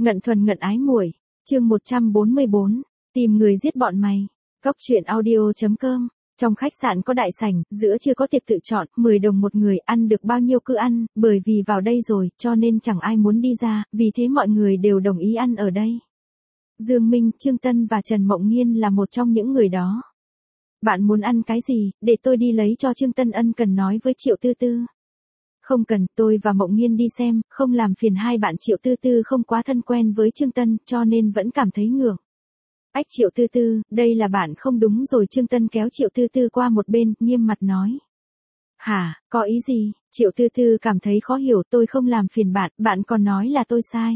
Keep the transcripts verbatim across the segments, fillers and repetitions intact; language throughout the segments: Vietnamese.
Ngận thuần ngận ái muội, chương một trăm bốn mươi bốn, tìm người giết bọn mày. Cốc truyện audio chấm com. Trong khách sạn có đại sảnh, giữa chưa có tiệc tự chọn, mười đồng một người, ăn được bao nhiêu cứ ăn, bởi vì vào đây rồi, cho nên chẳng ai muốn đi ra, vì thế mọi người đều đồng ý ăn ở đây. Dương Minh, Trương Tân và Trần Mộng Nghiên là một trong những người đó. Bạn muốn ăn cái gì, để tôi đi lấy cho. Trương Tân ân cần nói với Triệu Tư Tư. Không cần, tôi và Mộng Nghiên đi xem, không làm phiền hai bạn. Triệu Tư Tư không quá thân quen với Trương Tân, cho nên vẫn cảm thấy ngượng. Ách Triệu Tư Tư, đây là bạn không đúng rồi. Trương Tân kéo Triệu Tư Tư qua một bên, nghiêm mặt nói. Hả, có ý gì? Triệu Tư Tư cảm thấy khó hiểu. Tôi không làm phiền bạn, bạn còn nói là tôi sai.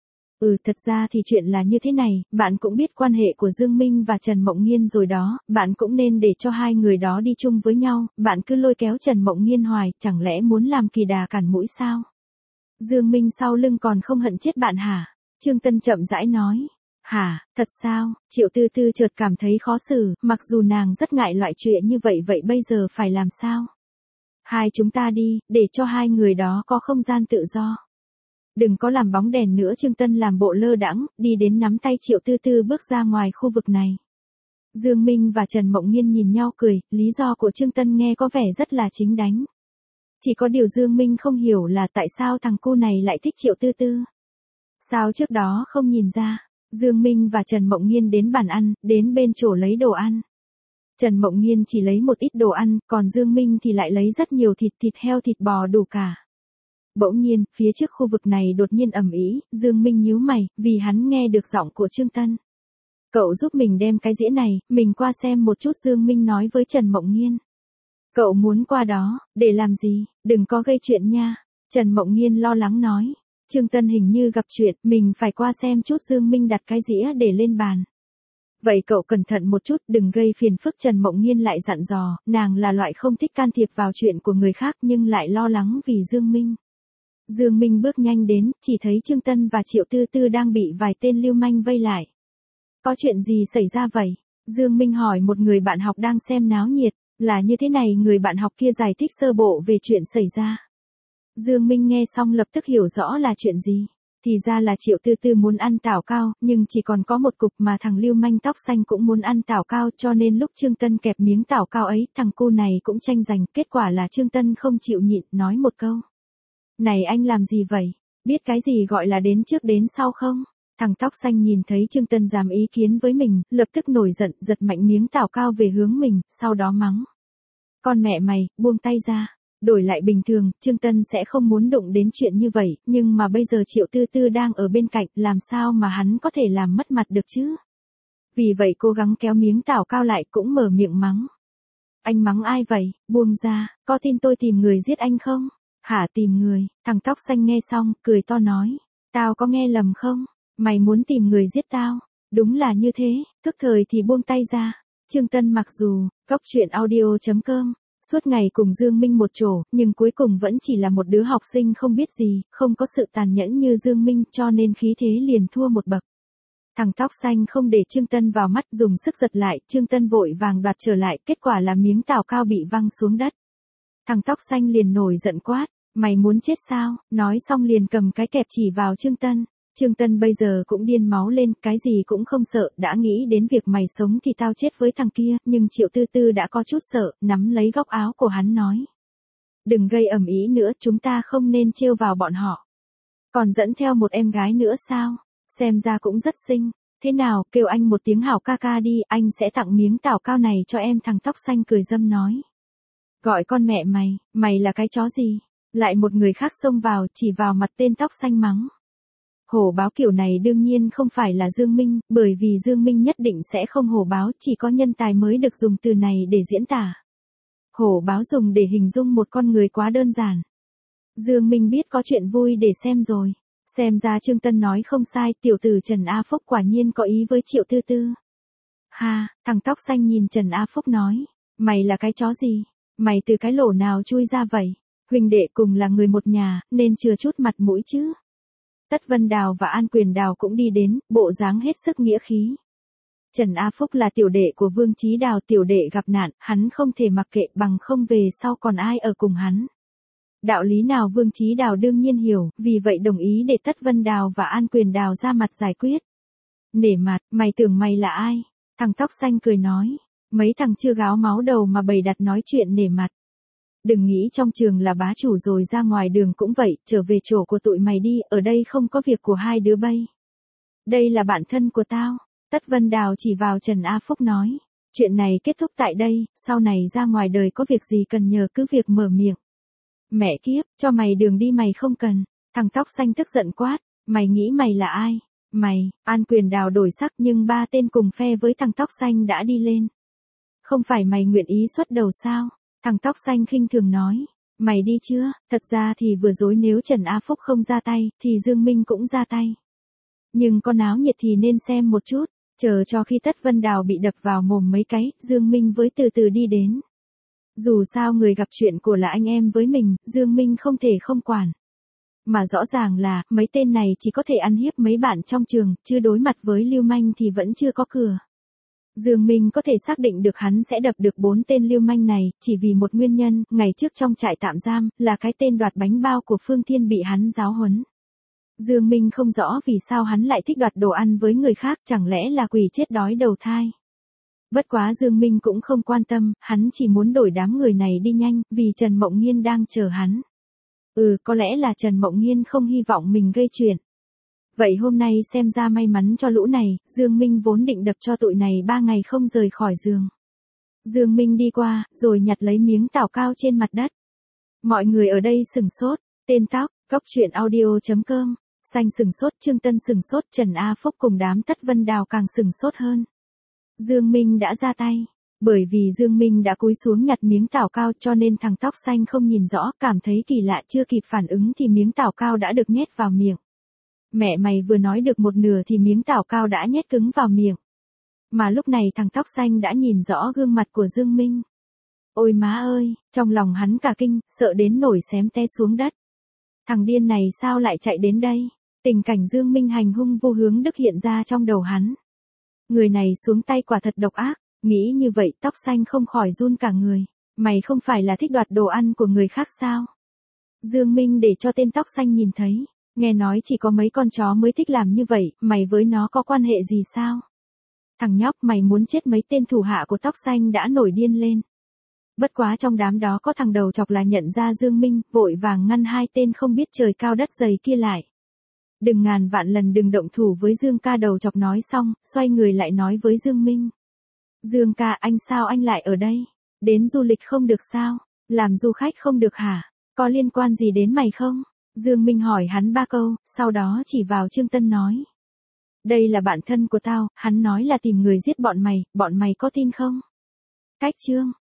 Ừ, thật ra thì chuyện là như thế này, bạn cũng biết quan hệ của Dương Minh và Trần Mộng Nghiên rồi đó, bạn cũng nên để cho hai người đó đi chung với nhau, bạn cứ lôi kéo Trần Mộng Nghiên hoài, chẳng lẽ muốn làm kỳ đà cản mũi sao? Dương Minh sau lưng còn không hận chết bạn hả? Trương Tân chậm rãi nói. Hả, thật sao? Triệu Tư Tư chợt cảm thấy khó xử, mặc dù nàng rất ngại loại chuyện như vậy, vậy bây giờ phải làm sao? Hai chúng ta đi, để cho hai người đó có không gian tự do. Đừng có làm bóng đèn nữa. Trương Tân làm bộ lơ đãng, đi đến nắm tay Triệu Tư Tư bước ra ngoài khu vực này. Dương Minh và Trần Mộng Nghiên nhìn nhau cười, lý do của Trương Tân nghe có vẻ rất là chính đáng. Chỉ có điều Dương Minh không hiểu là tại sao thằng cu này lại thích Triệu Tư Tư. Sao trước đó không nhìn ra? Dương Minh và Trần Mộng Nghiên đến bàn ăn, đến bên chỗ lấy đồ ăn. Trần Mộng Nghiên chỉ lấy một ít đồ ăn, còn Dương Minh thì lại lấy rất nhiều thịt, thịt heo, thịt bò đủ cả. Bỗng nhiên, phía trước khu vực này đột nhiên ầm ĩ, Dương Minh nhíu mày, vì hắn nghe được giọng của Trương Tân. Cậu giúp mình đem cái dĩa này, mình qua xem một chút. Dương Minh nói với Trần Mộng Nghiên. Cậu muốn qua đó, để làm gì, đừng có gây chuyện nha. Trần Mộng Nghiên lo lắng nói. Trương Tân hình như gặp chuyện, mình phải qua xem chút. Dương Minh đặt cái dĩa để lên bàn. Vậy cậu cẩn thận một chút, đừng gây phiền phức. Trần Mộng Nghiên lại dặn dò, nàng là loại không thích can thiệp vào chuyện của người khác nhưng lại lo lắng vì Dương Minh. Dương Minh bước nhanh đến, chỉ thấy Trương Tân và Triệu Tư Tư đang bị vài tên lưu manh vây lại. Có chuyện gì xảy ra vậy? Dương Minh hỏi một người bạn học đang xem náo nhiệt. Là như thế này, người bạn học kia giải thích sơ bộ về chuyện xảy ra. Dương Minh nghe xong lập tức hiểu rõ là chuyện gì. Thì ra là Triệu Tư Tư muốn ăn tảo cao, nhưng chỉ còn có một cục mà thằng lưu manh tóc xanh cũng muốn ăn tảo cao, cho nên lúc Trương Tân kẹp miếng tảo cao ấy, thằng cu này cũng tranh giành, kết quả là Trương Tân không chịu nhịn, nói một câu. Này anh làm gì vậy? Biết cái gì gọi là đến trước đến sau không? Thằng tóc xanh nhìn thấy Trương Tân dám ý kiến với mình, lập tức nổi giận, giật mạnh miếng tảo cao về hướng mình, sau đó mắng. Con mẹ mày, buông tay ra. Đổi lại bình thường, Trương Tân sẽ không muốn đụng đến chuyện như vậy, nhưng mà bây giờ Triệu Tư Tư đang ở bên cạnh, làm sao mà hắn có thể làm mất mặt được chứ? Vì vậy cố gắng kéo miếng tảo cao lại, cũng mở miệng mắng. Anh mắng ai vậy? Buông ra, có tin tôi tìm người giết anh không? Hả, tìm người? Thằng tóc xanh nghe xong, cười to nói. Tao có nghe lầm không? Mày muốn tìm người giết tao? Đúng là như thế, tức thời thì buông tay ra. Trương Tân mặc dù, cốc truyện audio chấm com, suốt ngày cùng Dương Minh một chỗ, nhưng cuối cùng vẫn chỉ là một đứa học sinh không biết gì, không có sự tàn nhẫn như Dương Minh, cho nên khí thế liền thua một bậc. Thằng tóc xanh không để Trương Tân vào mắt, dùng sức giật lại, Trương Tân vội vàng đoạt trở lại, kết quả là miếng tảo cao bị văng xuống đất. Thằng tóc xanh liền nổi giận quát, mày muốn chết sao? Nói xong liền cầm cái kẹp chỉ vào Trương Tân. Trương Tân bây giờ cũng điên máu lên, cái gì cũng không sợ, đã nghĩ đến việc mày sống thì tao chết với thằng kia, nhưng Triệu Tư Tư đã có chút sợ, nắm lấy góc áo của hắn nói. Đừng gây ầm ĩ nữa, chúng ta không nên trêu vào bọn họ. Còn dẫn theo một em gái nữa sao? Xem ra cũng rất xinh. Thế nào, kêu anh một tiếng hảo ca ca đi, anh sẽ tặng miếng tảo cao này cho em. Thằng tóc xanh cười dâm nói. Gọi con mẹ mày, mày là cái chó gì? Lại một người khác xông vào, chỉ vào mặt tên tóc xanh mắng. Hổ báo kiểu này đương nhiên không phải là Dương Minh, bởi vì Dương Minh nhất định sẽ không hổ báo, chỉ có nhân tài mới được dùng từ này để diễn tả. Hổ báo dùng để hình dung một con người quá đơn giản. Dương Minh biết có chuyện vui để xem rồi. Xem ra Trương Tân nói không sai, tiểu tử Trần A Phúc quả nhiên có ý với Triệu Tư Tư. Ha, thằng tóc xanh nhìn Trần A Phúc nói. Mày là cái chó gì? Mày từ cái lỗ nào chui ra vậy? Huynh đệ cùng là người một nhà, nên chừa chút mặt mũi chứ. Tất Vân Đào và An Quyền Đào cũng đi đến, bộ dáng hết sức nghĩa khí. Trần A Phúc là tiểu đệ của Vương Chí Đào, tiểu đệ gặp nạn, hắn không thể mặc kệ, bằng không về sau còn ai ở cùng hắn. Đạo lý nào Vương Chí Đào đương nhiên hiểu, vì vậy đồng ý để Tất Vân Đào và An Quyền Đào ra mặt giải quyết. Nể mặt, mày tưởng mày là ai? Thằng tóc xanh cười nói. Mấy thằng chưa gáo máu đầu mà bày đặt nói chuyện nể mặt. Đừng nghĩ trong trường là bá chủ rồi ra ngoài đường cũng vậy, trở về chỗ của tụi mày đi, ở đây không có việc của hai đứa bay. Đây là bạn thân của tao. Tất Vân Đào chỉ vào Trần A Phúc nói. Chuyện này kết thúc tại đây, sau này ra ngoài đời có việc gì cần nhờ cứ việc mở miệng. Mẹ kiếp, cho mày đường đi mày không cần. Thằng tóc xanh tức giận quát. Mày nghĩ mày là ai? Mày, An Quyền Đào đổi sắc nhưng ba tên cùng phe với thằng tóc xanh đã đi lên. Không phải mày nguyện ý xuất đầu sao? Thằng tóc xanh khinh thường nói. Mày đi chưa? Thật ra thì vừa dối nếu Trần A Phúc không ra tay, thì Dương Minh cũng ra tay. Nhưng con áo nhiệt thì nên xem một chút, chờ cho khi Tất Vân Đào bị đập vào mồm mấy cái, Dương Minh với từ từ đi đến. Dù sao người gặp chuyện của là anh em với mình, Dương Minh không thể không quản. Mà rõ ràng là, mấy tên này chỉ có thể ăn hiếp mấy bạn trong trường, chứ đối mặt với lưu manh thì vẫn chưa có cửa. Dương Minh có thể xác định được hắn sẽ đập được bốn tên lưu manh này, chỉ vì một nguyên nhân, ngày trước trong trại tạm giam, là cái tên đoạt bánh bao của Phương Thiên bị hắn giáo huấn. Dương Minh không rõ vì sao hắn lại thích đoạt đồ ăn với người khác, chẳng lẽ là quỷ chết đói đầu thai. Bất quá Dương Minh cũng không quan tâm, hắn chỉ muốn đổi đám người này đi nhanh, vì Trần Mộng Nghiên đang chờ hắn. Ừ, có lẽ là Trần Mộng Nghiên không hy vọng mình gây chuyện. Vậy hôm nay xem ra may mắn cho lũ này, Dương Minh vốn định đập cho tụi này ba ngày không rời khỏi giường. Dương Minh đi qua, rồi nhặt lấy miếng tảo cao trên mặt đất. Mọi người ở đây sừng sốt, tên tóc, góc truyện audio chấm com, xanh sừng sốt, Trương Tân sừng sốt, Trần A Phúc cùng đám Tất Vân Đào càng sừng sốt hơn. Dương Minh đã ra tay. Bởi vì Dương Minh đã cúi xuống nhặt miếng tảo cao cho nên thằng tóc xanh không nhìn rõ, cảm thấy kỳ lạ, chưa kịp phản ứng thì miếng tảo cao đã được nhét vào miệng. Mẹ mày vừa nói được một nửa thì miếng tảo cao đã nhét cứng vào miệng. Mà lúc này thằng tóc xanh đã nhìn rõ gương mặt của Dương Minh. Ôi má ơi, trong lòng hắn cả kinh, sợ đến nổi xém té xuống đất. Thằng điên này sao lại chạy đến đây? Tình cảnh Dương Minh hành hung vô hướng đức hiện ra trong đầu hắn. Người này xuống tay quả thật độc ác, nghĩ như vậy tóc xanh không khỏi run cả người. Mày không phải là thích đoạt đồ ăn của người khác sao? Dương Minh để cho tên tóc xanh nhìn thấy. Nghe nói chỉ có mấy con chó mới thích làm như vậy, mày với nó có quan hệ gì sao? Thằng nhóc, mày muốn chết. Mấy tên thủ hạ của tóc xanh đã nổi điên lên. Bất quá trong đám đó có thằng đầu chọc là nhận ra Dương Minh, vội vàng ngăn hai tên không biết trời cao đất dày kia lại. Đừng ngàn vạn lần đừng động thủ với Dương ca. Đầu chọc nói xong, xoay người lại nói với Dương Minh. Dương ca, anh sao anh lại ở đây? Đến du lịch không được sao? Làm du khách không được hả? Có liên quan gì đến mày không? Dương Minh hỏi hắn ba câu, sau đó chỉ vào Trương Tân nói. Đây là bạn thân của tao, hắn nói là tìm người giết bọn mày, bọn mày có tin không? Cách chương.